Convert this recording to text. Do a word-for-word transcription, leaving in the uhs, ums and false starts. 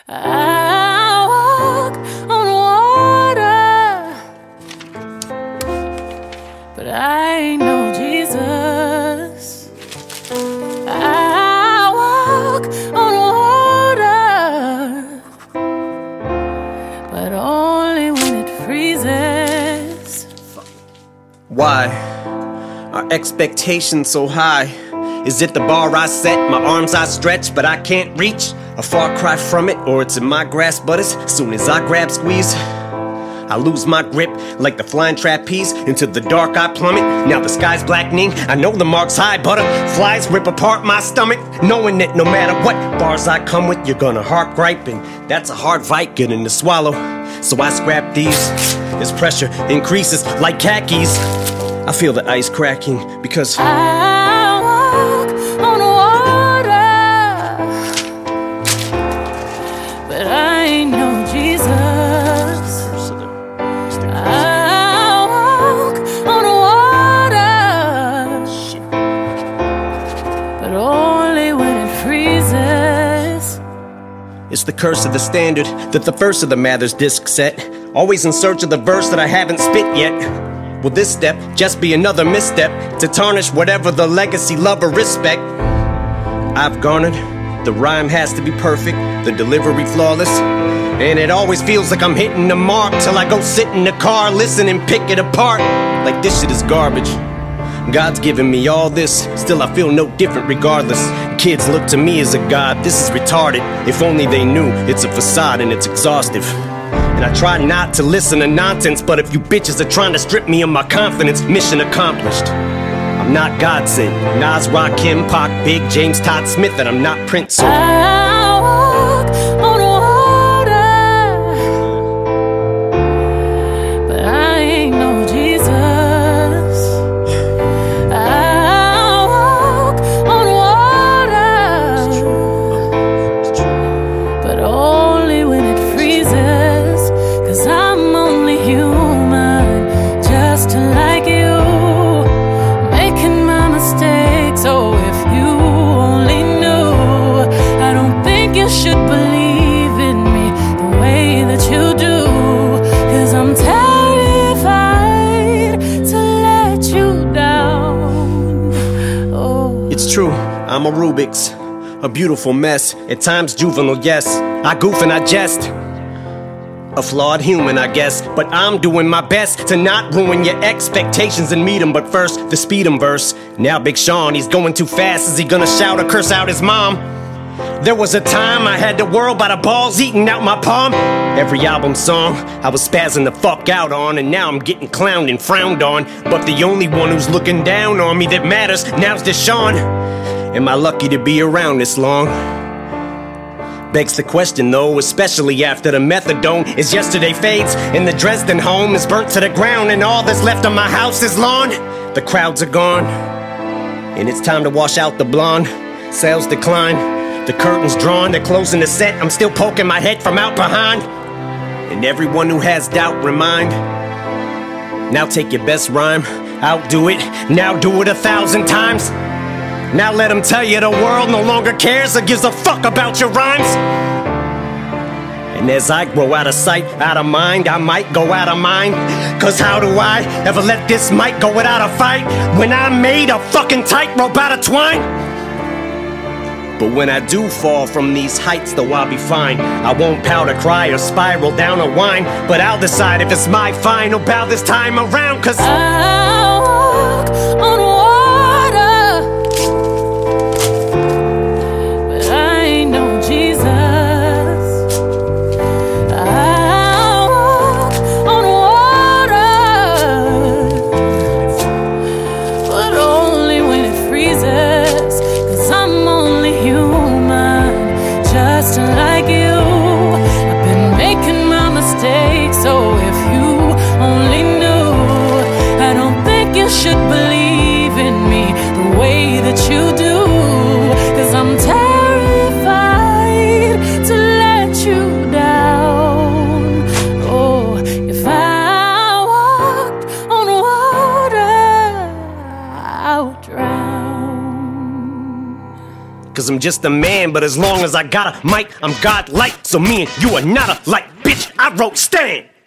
I walk on water, but I ain't no Jesus. I walk on water, but only when it freezes. Why are expectations so high? Is it the bar I set, my arms I stretch, but I can't reach? A far cry from it, or it's in my grasp, but as soon as I grab, squeeze, I lose my grip like the flying trapeze. Into the dark I plummet, now the sky's blackening. I know the mark's high, butterflies rip apart my stomach, knowing that no matter what bars I come with, you're gonna heart gripe, and that's a hard fight getting to swallow. So I scrap these, as pressure increases like khakis. I feel the ice cracking because I walk on water, but I ain't no Jesus. I walk on water, but only when it freezes. it's the curse of the standard that the first of the Mathers disc set. Always in search of the verse that I haven't spit yet. Will this step just be another misstep to tarnish whatever the legacy, love, or respect I've garnered? The rhyme has to be perfect, the delivery flawless, and it always feels like I'm hitting the mark till I go sit in the car, listen and pick it apart like this shit is garbage. God's given me all this, still I feel no different regardless. Kids look to me as a god, this is retarded. If only they knew it's a facade and it's exhaustive. And I try not to listen to nonsense, but if you bitches are trying to strip me of my confidence, mission accomplished. I'm not God sent, Nas, Rakim, Pac, Big, James, Todd Smith, and I'm not Prince. So I walk on water, but I ain't no Jesus. I walk on water, but only when it freezes. 'Cause I'm only human, just like you, making my mistakes. Oh, if you only knew, I don't think you should believe in me the way that you do. 'Cause I'm terrified to let you down. Oh, it's true, I'm a Rubik's, a beautiful mess, at times juvenile, yes. I goof and I jest, a flawed human, I guess, but I'm doing my best to not ruin your expectations and meet 'em. But first, the speed 'em verse. Now Big Sean, he's going too fast. Is he gonna shout or curse out his mom? There was a time I had the world by the balls eating out my palm. Every album song I was spazzing the fuck out on, and now I'm getting clowned and frowned on. But the only one who's looking down on me that matters now's Deshaun. Am I lucky to be around this long? Begs the question though, especially after the methadone is yesterday fades and the Dresden home is burnt to the ground and all that's left of my house is lawn. The crowds are gone and it's time to wash out the blonde. Sales decline, the curtains drawn, they're closing the set. I'm still poking my head from out behind, and everyone who has doubt remind, now take your best rhyme, outdo it, now do it a thousand times. Now let them tell you the world no longer cares or gives a fuck about your rhymes. And as I grow out of sight, out of mind, I might go out of mind. 'Cause how do I ever let this mic go without a fight when I made a fucking tightrope out of twine? But when I do fall from these heights, though I'll be fine. I won't pout or cry or spiral down or whine, but I'll decide if it's my final bow this time around. 'Cause I walk on water, like you. I've been making my mistakes. So if you only knew, I don't think you should believe in me the way that you do. 'Cause I'm terrified to let you down. Oh, if I walked on water, I would drown. 'Cause cause I'm just a man. But as long as I got a mic, I'm godlike. So me and you are not alike, bitch. I wrote Stan.